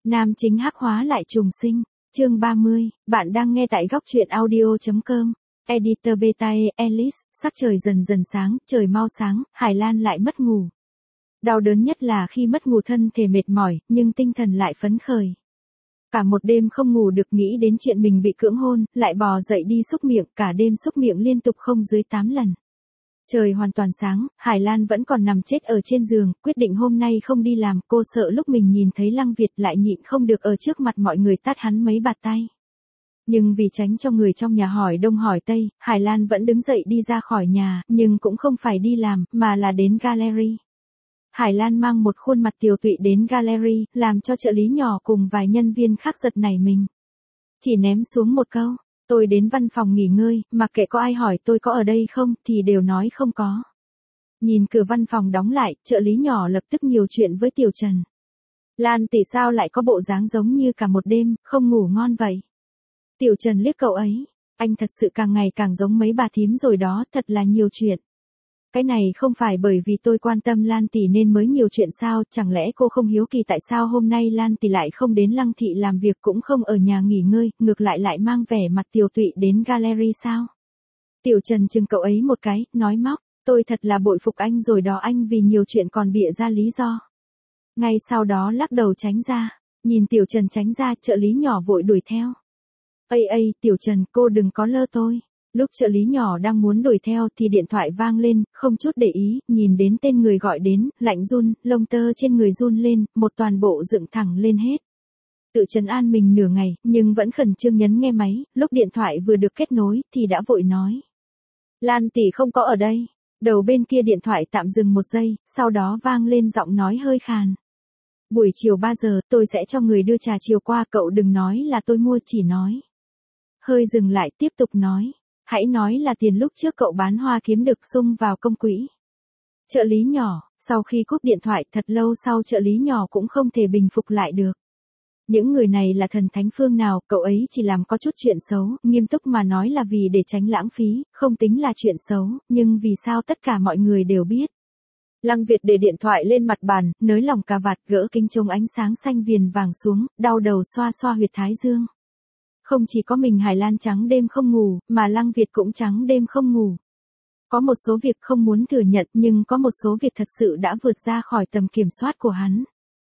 Nam chính hắc hóa lại trùng sinh. Chương 30, bạn đang nghe tại góc truyện audio.com. Editor Beta Ellis, sắc trời dần dần sáng, trời mau sáng, Hải Lan lại mất ngủ. Đau đớn nhất là khi mất ngủ thân thể mệt mỏi, nhưng tinh thần lại phấn khởi. Cả một đêm không ngủ được nghĩ đến chuyện mình bị cưỡng hôn, lại bò dậy đi xúc miệng, cả đêm xúc miệng liên tục không dưới 8 lần. Trời hoàn toàn sáng, Hải Lan vẫn còn nằm chết ở trên giường, quyết định hôm nay không đi làm, cô sợ lúc mình nhìn thấy Lăng Việt lại nhịn không được ở trước mặt mọi người tát hắn mấy bạt tay. Nhưng vì tránh cho người trong nhà hỏi đông hỏi tây, Hải Lan vẫn đứng dậy đi ra khỏi nhà, nhưng cũng không phải đi làm, mà là đến gallery. Hải Lan mang một khuôn mặt tiều tụy đến gallery, làm cho trợ lý nhỏ cùng vài nhân viên khác giật nảy mình. Chỉ ném xuống một câu, tôi đến văn phòng nghỉ ngơi, mặc kệ có ai hỏi tôi có ở đây không, thì đều nói không có. Nhìn cửa văn phòng đóng lại, trợ lý nhỏ lập tức nhiều chuyện với Tiểu Trần. Lan tỷ sao lại có bộ dáng giống như cả một đêm, không ngủ ngon vậy? Tiểu Trần liếc cậu ấy, anh thật sự càng ngày càng giống mấy bà thím rồi đó, thật là nhiều chuyện. Cái này không phải bởi vì tôi quan tâm Lan tỷ nên mới nhiều chuyện sao, chẳng lẽ cô không hiếu kỳ tại sao hôm nay Lan tỷ lại không đến Lăng thị làm việc cũng không ở nhà nghỉ ngơi, ngược lại lại mang vẻ mặt tiều tụy đến gallery sao? Tiểu Trần chừng cậu ấy một cái, nói móc, tôi thật là bội phục anh rồi đó, anh vì nhiều chuyện còn bịa ra lý do. Ngay sau đó lắc đầu tránh ra, nhìn Tiểu Trần tránh ra, trợ lý nhỏ vội đuổi theo. Ây, Tiểu Trần, cô đừng có lơ tôi. Lúc trợ lý nhỏ đang muốn đuổi theo thì điện thoại vang lên, không chút để ý, nhìn đến tên người gọi đến, lạnh run, lông tơ trên người run lên, một toàn bộ dựng thẳng lên hết. Tự trấn an mình nửa ngày, nhưng vẫn khẩn trương nhấn nghe máy, lúc điện thoại vừa được kết nối thì đã vội nói. Lan tỷ không có ở đây. Đầu bên kia điện thoại tạm dừng một giây, sau đó vang lên giọng nói hơi khàn. Buổi chiều 3 giờ, tôi sẽ cho người đưa trà chiều qua, cậu đừng nói là tôi mua, chỉ nói. Hơi dừng lại tiếp tục nói. Hãy nói là tiền lúc trước cậu bán hoa kiếm được xung vào công quỹ. Trợ lý nhỏ, sau khi cúp điện thoại thật lâu sau trợ lý nhỏ cũng không thể bình phục lại được. Những người này là thần thánh phương nào, cậu ấy chỉ làm có chút chuyện xấu, nghiêm túc mà nói là vì để tránh lãng phí, không tính là chuyện xấu, nhưng vì sao tất cả mọi người đều biết. Lăng Việt để điện thoại lên mặt bàn, nới lỏng cà vạt, gỡ kính chống ánh sáng xanh viền vàng xuống, đau đầu xoa xoa huyệt thái dương. Không chỉ có mình Hải Lan trắng đêm không ngủ, mà Lăng Việt cũng trắng đêm không ngủ. Có một số việc không muốn thừa nhận, nhưng có một số việc thật sự đã vượt ra khỏi tầm kiểm soát của hắn.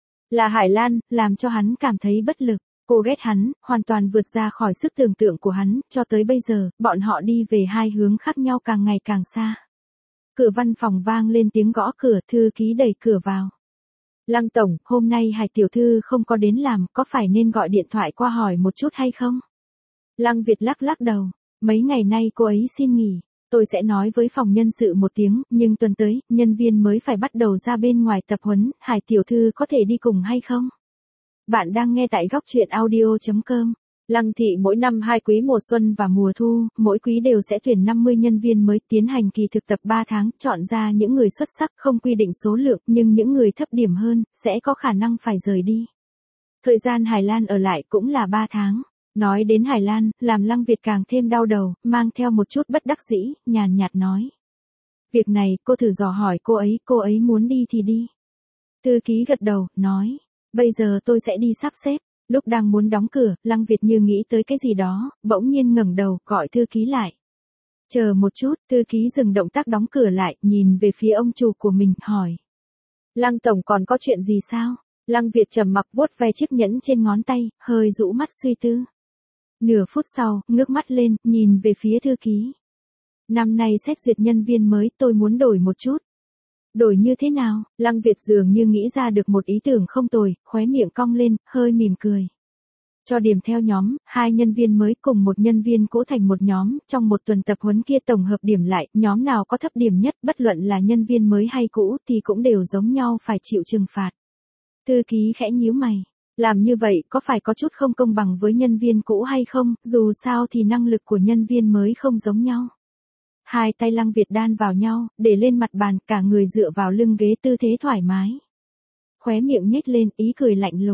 Là Hải Lan, làm cho hắn cảm thấy bất lực. Cô ghét hắn, hoàn toàn vượt ra khỏi sức tưởng tượng của hắn, cho tới bây giờ, bọn họ đi về hai hướng khác nhau càng ngày càng xa. Cửa văn phòng vang lên tiếng gõ cửa, thư ký đẩy cửa vào. Lăng tổng, hôm nay Hải tiểu thư không có đến làm, có phải nên gọi điện thoại qua hỏi một chút hay không? Lăng Việt lắc đầu, mấy ngày nay cô ấy xin nghỉ, tôi sẽ nói với phòng nhân sự một tiếng, nhưng tuần tới, nhân viên mới phải bắt đầu ra bên ngoài tập huấn, Hải tiểu thư có thể đi cùng hay không? Bạn đang nghe tại góc truyện audio.com. Lăng thị mỗi năm 2 quý mùa xuân và mùa thu, mỗi quý đều sẽ tuyển 50 nhân viên mới tiến hành kỳ thực tập 3 tháng, chọn ra những người xuất sắc không quy định số lượng, nhưng những người thấp điểm hơn, sẽ có khả năng phải rời đi. Thời gian Hải Lan ở lại cũng là 3 tháng. Nói đến Hải Lan, làm Lăng Việt càng thêm đau đầu, mang theo một chút bất đắc dĩ, nhàn nhạt nói. Việc này, cô thử dò hỏi cô ấy muốn đi thì đi. Thư ký gật đầu, nói, bây giờ tôi sẽ đi sắp xếp. Lúc đang muốn đóng cửa, Lăng Việt như nghĩ tới cái gì đó, bỗng nhiên ngẩng đầu, gọi thư ký lại. Chờ một chút, thư ký dừng động tác đóng cửa lại, nhìn về phía ông chủ của mình, hỏi. Lăng tổng còn có chuyện gì sao? Lăng Việt trầm mặc vuốt ve chiếc nhẫn trên ngón tay, hơi rũ mắt suy tư. Nửa phút sau, ngước mắt lên, nhìn về phía thư ký. Năm nay xét duyệt nhân viên mới, tôi muốn đổi một chút. Đổi như thế nào? Lăng Việt dường như nghĩ ra được một ý tưởng không tồi, khóe miệng cong lên, hơi mỉm cười. Cho điểm theo nhóm, 2 nhân viên mới cùng một nhân viên cũ thành một nhóm, trong một tuần tập huấn kia tổng hợp điểm lại, nhóm nào có thấp điểm nhất, bất luận là nhân viên mới hay cũ thì cũng đều giống nhau phải chịu trừng phạt. Thư ký khẽ nhíu mày. Làm như vậy có phải có chút không công bằng với nhân viên cũ hay không, dù sao thì năng lực của nhân viên mới không giống nhau. Hai tay Lăng Việt đan vào nhau, để lên mặt bàn, cả người dựa vào lưng ghế tư thế thoải mái. Khóe miệng nhếch lên, ý cười lạnh lùng.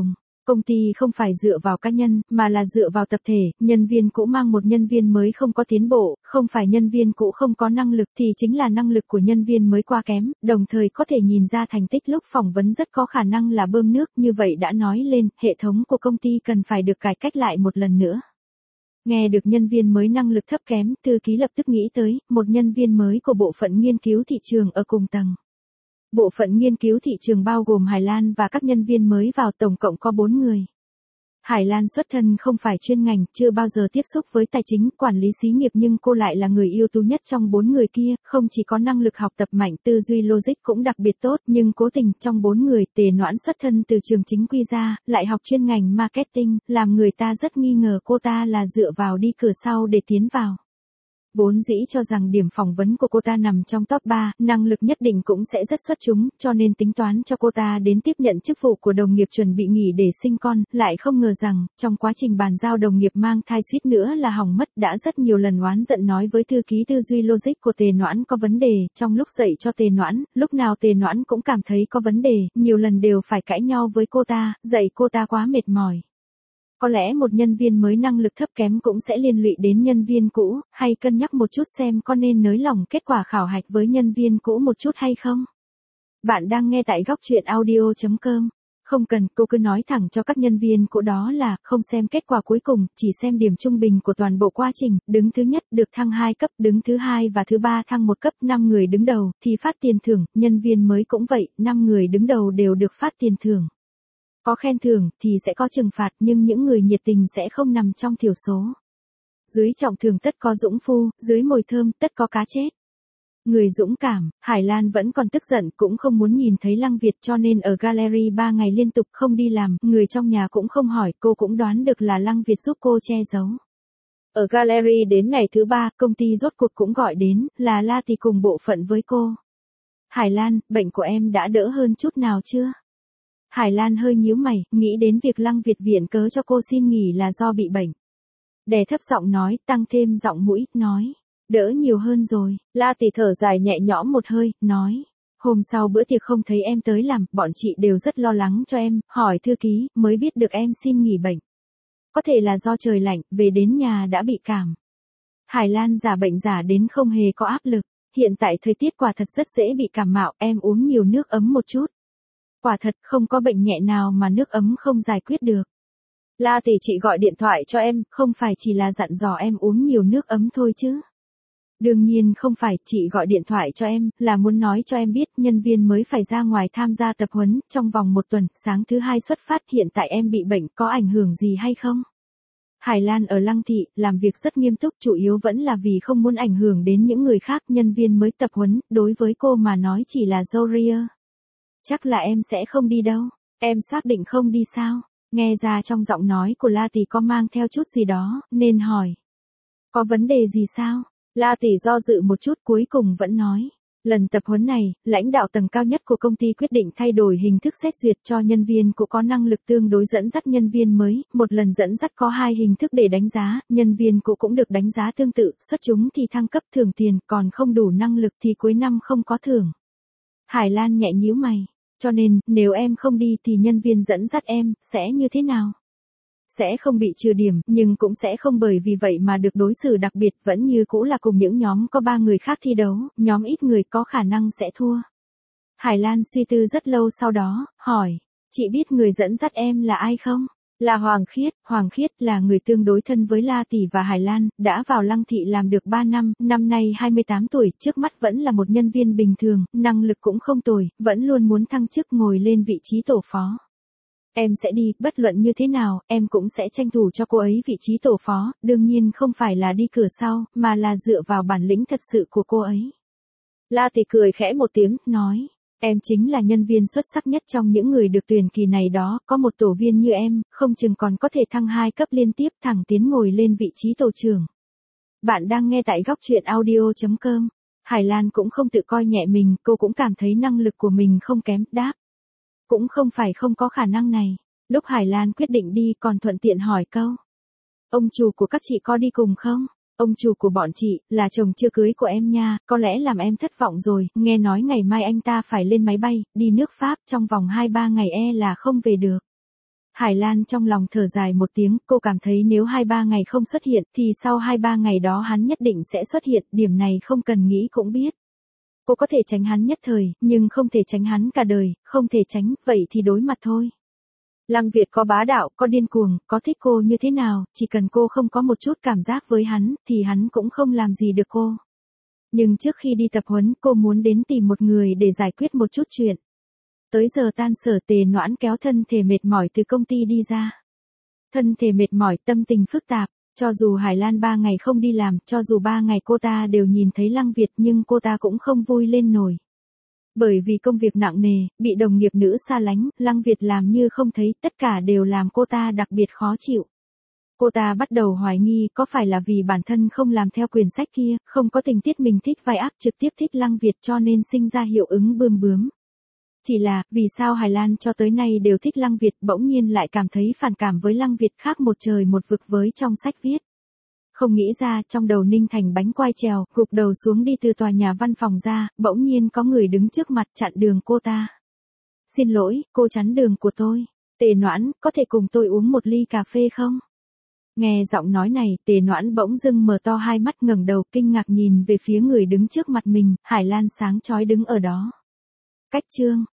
Công ty không phải dựa vào cá nhân, mà là dựa vào tập thể, nhân viên cũ mang một nhân viên mới không có tiến bộ, không phải nhân viên cũ không có năng lực thì chính là năng lực của nhân viên mới quá kém, đồng thời có thể nhìn ra thành tích lúc phỏng vấn rất có khả năng là bơm nước, như vậy đã nói lên, hệ thống của công ty cần phải được cải cách lại một lần nữa. Nghe được nhân viên mới năng lực thấp kém, thư ký lập tức nghĩ tới, một nhân viên mới của bộ phận nghiên cứu thị trường ở cùng tầng. Bộ phận nghiên cứu thị trường bao gồm Hải Lan và các nhân viên mới vào tổng cộng có 4 người. Hải Lan xuất thân không phải chuyên ngành, chưa bao giờ tiếp xúc với tài chính, quản lý xí nghiệp nhưng cô lại là người ưu tú nhất trong 4 người kia, không chỉ có năng lực học tập mạnh, tư duy logic cũng đặc biệt tốt, nhưng cố tình trong 4 người, Tề Noãn xuất thân từ trường chính quy ra, lại học chuyên ngành marketing, làm người ta rất nghi ngờ cô ta là dựa vào đi cửa sau để tiến vào. Vốn dĩ cho rằng điểm phỏng vấn của cô ta nằm trong top 3, năng lực nhất định cũng sẽ rất xuất chúng, cho nên tính toán cho cô ta đến tiếp nhận chức vụ của đồng nghiệp chuẩn bị nghỉ để sinh con, lại không ngờ rằng, trong quá trình bàn giao đồng nghiệp mang thai suýt nữa là hỏng mất, đã rất nhiều lần oán giận nói với thư ký tư duy logic của Tề Noãn có vấn đề, trong lúc dạy cho Tề Noãn, lúc nào Tề Noãn cũng cảm thấy có vấn đề, nhiều lần đều phải cãi nhau với cô ta, dạy cô ta quá mệt mỏi. Có lẽ một nhân viên mới năng lực thấp kém cũng sẽ liên lụy đến nhân viên cũ, hay cân nhắc một chút xem có nên nới lỏng kết quả khảo hạch với nhân viên cũ một chút hay không? Bạn đang nghe tại góc truyện audio.com. Không cần, cô cứ nói thẳng cho các nhân viên cũ đó là, không xem kết quả cuối cùng, chỉ xem điểm trung bình của toàn bộ quá trình, đứng thứ nhất được thăng 2 cấp, đứng thứ 2 và thứ 3 thăng 1 cấp, 5 người đứng đầu, thì phát tiền thưởng, nhân viên mới cũng vậy, 5 người đứng đầu đều được phát tiền thưởng. Có khen thưởng thì sẽ có trừng phạt nhưng những người nhiệt tình sẽ không nằm trong thiểu số. Dưới trọng thưởng tất có dũng phu, dưới mồi thơm tất có cá chết. Người dũng cảm, Hải Lan vẫn còn tức giận cũng không muốn nhìn thấy Lăng Việt cho nên ở gallery 3 ngày liên tục không đi làm, người trong nhà cũng không hỏi, cô cũng đoán được là Lăng Việt giúp cô che giấu. Ở gallery đến ngày thứ 3, công ty rốt cuộc cũng gọi đến, là La Tỷ cùng bộ phận với cô. Hải Lan, bệnh của em đã đỡ hơn chút nào chưa? Hải Lan hơi nhíu mày, nghĩ đến việc Lăng Việt viện cớ cho cô xin nghỉ là do bị bệnh. Đè thấp giọng nói, tăng thêm giọng mũi, nói. Đỡ nhiều hơn rồi. La Tỷ thở dài nhẹ nhõm một hơi, nói. Hôm sau bữa tiệc không thấy em tới làm, bọn chị đều rất lo lắng cho em, hỏi thư ký, mới biết được em xin nghỉ bệnh. Có thể là do trời lạnh, về đến nhà đã bị cảm. Hải Lan giả bệnh giả đến không hề có áp lực. Hiện tại thời tiết quả thật rất dễ bị cảm mạo, em uống nhiều nước ấm một chút. Quả thật không có bệnh nhẹ nào mà nước ấm không giải quyết được. La Tỷ chị gọi điện thoại cho em, không phải chỉ là dặn dò em uống nhiều nước ấm thôi chứ. Đương nhiên không phải, chị gọi điện thoại cho em, là muốn nói cho em biết nhân viên mới phải ra ngoài tham gia tập huấn, trong vòng 1 tuần, sáng thứ 2 xuất phát, hiện tại em bị bệnh, có ảnh hưởng gì hay không? Hải Lan ở Lăng Thị, làm việc rất nghiêm túc, chủ yếu vẫn là vì không muốn ảnh hưởng đến những người khác, nhân viên mới tập huấn, đối với cô mà nói chỉ là dâu ria. Chắc là em sẽ không đi đâu, em xác định không đi sao? Nghe ra trong giọng nói của La Tỷ có mang theo chút gì đó, nên hỏi. Có vấn đề gì sao? La Tỷ do dự một chút cuối cùng vẫn nói. Lần tập huấn này, lãnh đạo tầng cao nhất của công ty quyết định thay đổi hình thức xét duyệt cho nhân viên cũng có năng lực tương đối dẫn dắt nhân viên mới, một lần dẫn dắt có 2 hình thức để đánh giá, nhân viên cũ cũng được đánh giá tương tự, xuất chúng thì thăng cấp thưởng tiền, còn không đủ năng lực thì cuối năm không có thưởng. Hải Lan nhẹ nhíu mày. Cho nên, nếu em không đi thì nhân viên dẫn dắt em, sẽ như thế nào? Sẽ không bị trừ điểm, nhưng cũng sẽ không bởi vì vậy mà được đối xử đặc biệt, vẫn như cũ là cùng những nhóm có 3 người khác thi đấu, nhóm ít người có khả năng sẽ thua. Hải Lan suy tư rất lâu sau đó, hỏi, chị biết người dẫn dắt em là ai không? Là Hoàng Khiết là người tương đối thân với La Tỷ và Hải Lan, đã vào Lăng Thị làm được 3 năm, năm nay 28 tuổi, trước mắt vẫn là một nhân viên bình thường, năng lực cũng không tồi, vẫn luôn muốn thăng chức ngồi lên vị trí tổ phó. Em sẽ đi, bất luận như thế nào, em cũng sẽ tranh thủ cho cô ấy vị trí tổ phó, đương nhiên không phải là đi cửa sau, mà là dựa vào bản lĩnh thật sự của cô ấy. La Tỷ cười khẽ một tiếng, nói. Em chính là nhân viên xuất sắc nhất trong những người được tuyển kỳ này đó, có một tổ viên như em, không chừng còn có thể thăng 2 cấp liên tiếp thẳng tiến ngồi lên vị trí tổ trưởng. Bạn đang nghe tại góc truyện audio.com. Hải Lan cũng không tự coi nhẹ mình, cô cũng cảm thấy năng lực của mình không kém, đáp. Cũng không phải không có khả năng này. Lúc Hải Lan quyết định đi còn thuận tiện hỏi câu. Ông chủ của các chị có đi cùng không? Ông chủ của bọn chị, là chồng chưa cưới của em nha, có lẽ làm em thất vọng rồi, nghe nói ngày mai anh ta phải lên máy bay, đi nước Pháp, trong vòng 2-3 ngày là không về được. Hải Lan trong lòng thở dài một tiếng, cô cảm thấy nếu 2-3 ngày không xuất hiện thì sau 2-3 ngày đó hắn nhất định sẽ xuất hiện, điểm này không cần nghĩ cũng biết. Cô có thể tránh hắn nhất thời, nhưng không thể tránh hắn cả đời, không thể tránh, vậy thì đối mặt thôi. Lăng Việt có bá đạo, có điên cuồng, có thích cô như thế nào, chỉ cần cô không có một chút cảm giác với hắn, thì hắn cũng không làm gì được cô. Nhưng trước khi đi tập huấn, cô muốn đến tìm một người để giải quyết một chút chuyện. Tới giờ tan sở, Tề Noãn kéo thân thể mệt mỏi từ công ty đi ra. Thân thể mệt mỏi, tâm tình phức tạp, cho dù Hải Lan 3 ngày không đi làm, cho dù 3 ngày cô ta đều nhìn thấy Lăng Việt nhưng cô ta cũng không vui lên nổi. Bởi vì công việc nặng nề, bị đồng nghiệp nữ xa lánh, Lăng Việt làm như không thấy, tất cả đều làm cô ta đặc biệt khó chịu. Cô ta bắt đầu hoài nghi có phải là vì bản thân không làm theo quyển sách kia, không có tình tiết mình thích vai ác trực tiếp thích Lăng Việt cho nên sinh ra hiệu ứng bươm bướm. Chỉ là, vì sao Hải Lan cho tới nay đều thích Lăng Việt bỗng nhiên lại cảm thấy phản cảm với Lăng Việt khác một trời một vực với trong sách viết. Không nghĩ ra trong đầu ninh thành bánh quai trèo, gục đầu xuống đi từ tòa nhà văn phòng ra, bỗng nhiên có người đứng trước mặt chặn đường cô ta. Xin lỗi, cô chắn đường của tôi. Tề Noãn, có thể cùng tôi uống một ly cà phê không? Nghe giọng nói này, Tề Noãn bỗng dưng mở to hai mắt ngẩng đầu kinh ngạc nhìn về phía người đứng trước mặt mình, Hải Lan sáng chói đứng ở đó. Cách chương